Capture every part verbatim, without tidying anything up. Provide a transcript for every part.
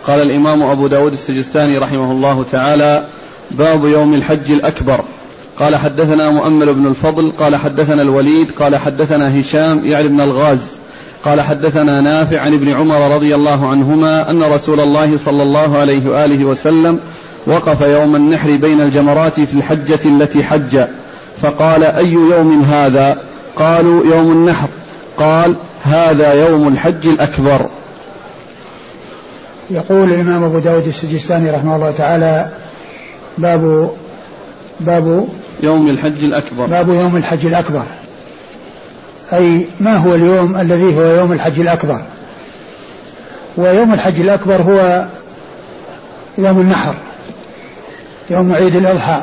قال الإمام أبو داود السجستاني رحمه الله تعالى: باب يوم الحج الأكبر. قال حدثنا مؤمل بن الفضل قال حدثنا الوليد قال حدثنا هشام يعني بن الغاز قال حدثنا نافع عن ابن عمر رضي الله عنهما أن رسول الله صلى الله عليه وآله وسلم وقف يوم النحر بين الجمرات في الحجة التي حج، فقال: أي يوم هذا؟ قالوا: يوم النحر. قال: هذا يوم الحج الأكبر. يقول الإمام أبو داود السجستاني رحمه الله تعالى: باب باب يوم الحج الأكبر. باب يوم الحج الأكبر، أي ما هو اليوم الذي هو يوم الحج الأكبر؟ ويوم الحج الأكبر هو يوم النحر، يوم عيد الأضحى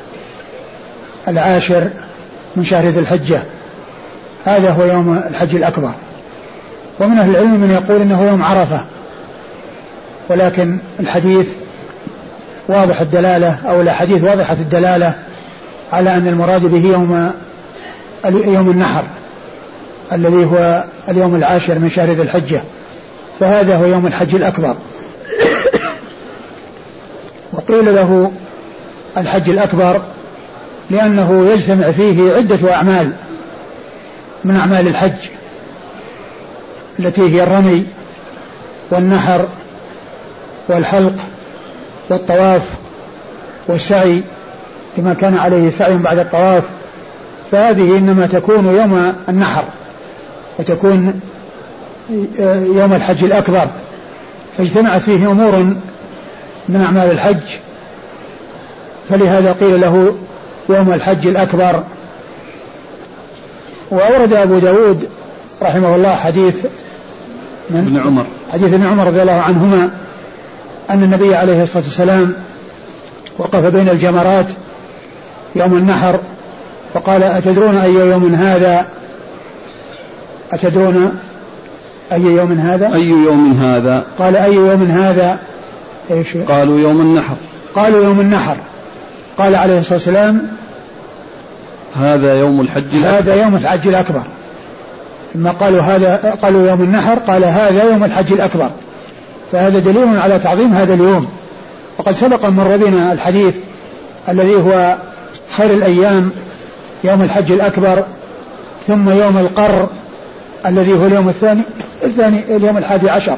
العاشر من شهر ذي الحجة، هذا هو يوم الحج الأكبر. ومن أهل العلم من يقول إنه يوم عرفة، ولكن الحديث واضح الدلالة أو الحديث واضحة الدلالة على أن المراد به يوم يوم النحر الذي هو اليوم العاشر من شهر ذي الحجة، فهذا هو يوم الحج الأكبر. وقيل له الحج الأكبر لأنه يجتمع فيه عدة أعمال من أعمال الحج التي هي الرمي والنحر والحلق والطواف والسعي لما كان عليه سعي بعد الطواف، فهذه إنما تكون يوم النحر وتكون يوم الحج الأكبر، فاجتمعت فيه أمور من أعمال الحج، فلهذا قيل له يوم الحج الأكبر. وأورد أبو داود رحمه الله حديث من ابن عمر حديث ابن عمر رضي الله عنهما أن النبي عليه الصلاة والسلام وقف بين الجمرات يوم النحر فقال: أتدرون أي يوم هذا؟ أتدرون أي يوم هذا؟ أي يوم هذا؟ قال: أي يوم هذا؟ إيش؟ قالوا: يوم النحر. قالوا: يوم النحر. قال عليه الصلاة والسلام: هذا يوم الحج الأكبر. هذا يوم الحج الأكبر. لما قالوا هذا قالوا يوم النحر، قال: هذا يوم الحج الأكبر. فهذا دليل على تعظيم هذا اليوم. وقد سبق مر بنا الحديث الذي هو خير الأيام يوم الحج الأكبر، ثم يوم القر الذي هو اليوم الثاني الثاني اليوم الحادي عشر.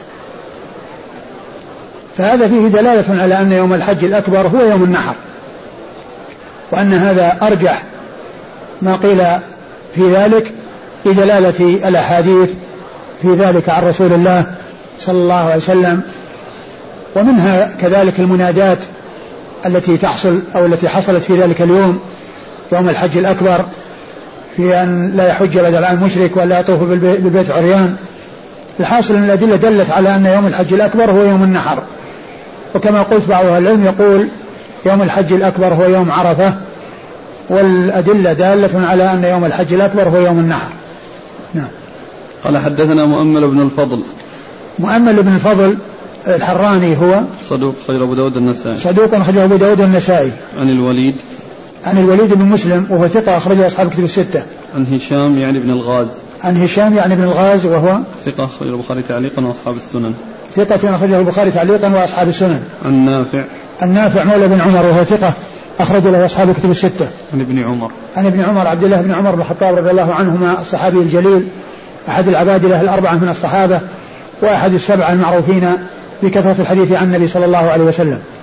فهذا فيه دلالة على أن يوم الحج الأكبر هو يوم النحر، وأن هذا أرجح ما قيل في ذلك بدلالة الأحاديث في ذلك عن رسول الله صلى الله عليه وسلم. ومنها كذلك المنادات التي تحصل أو التي حصلت في ذلك اليوم يوم الحج الأكبر في أن لا يحج بعد العام مشرك ولا يطوف بالبيت عريان. الحاصل أن الأدلة دلت على أن يوم الحج الأكبر هو يوم النحر، وكما قلت بعض أهل العلم يقول يوم الحج الأكبر هو يوم عرفة، والأدلة دالة على أن يوم الحج الأكبر هو يوم النحر. نعم. قال حدثنا مؤمل بن الفضل. مؤمل بن الفضل الحراني هو صدوق خرج أبو داود النسائي. صدوق خرج أبو داود النسائي. عن الوليد عن الوليد بن مسلم وهو ثقة أخرجه أصحاب الكتب الستة. عن هشام يعني بن الغاز. عن هشام يعني بن الغاز وهو ثقة أخرجه البخاري تعليقا وأصحاب السنن. ثقة أخرجه البخاري تعليقا وأصحاب السنن. عن نافع. عن نافع مولى بن عمر وهو ثقة أخرج له أصحاب الكتب الستة. عن ابن عمر. عن ابن عمر عبد الله بن عمر بن الخطاب رضي الله عنهما الصحابي الجليل أحد العبادلة الأربعة من الصحابة وأحد السبعة المعروفين بكثرة الحديث عن النبي صلى الله عليه وسلم.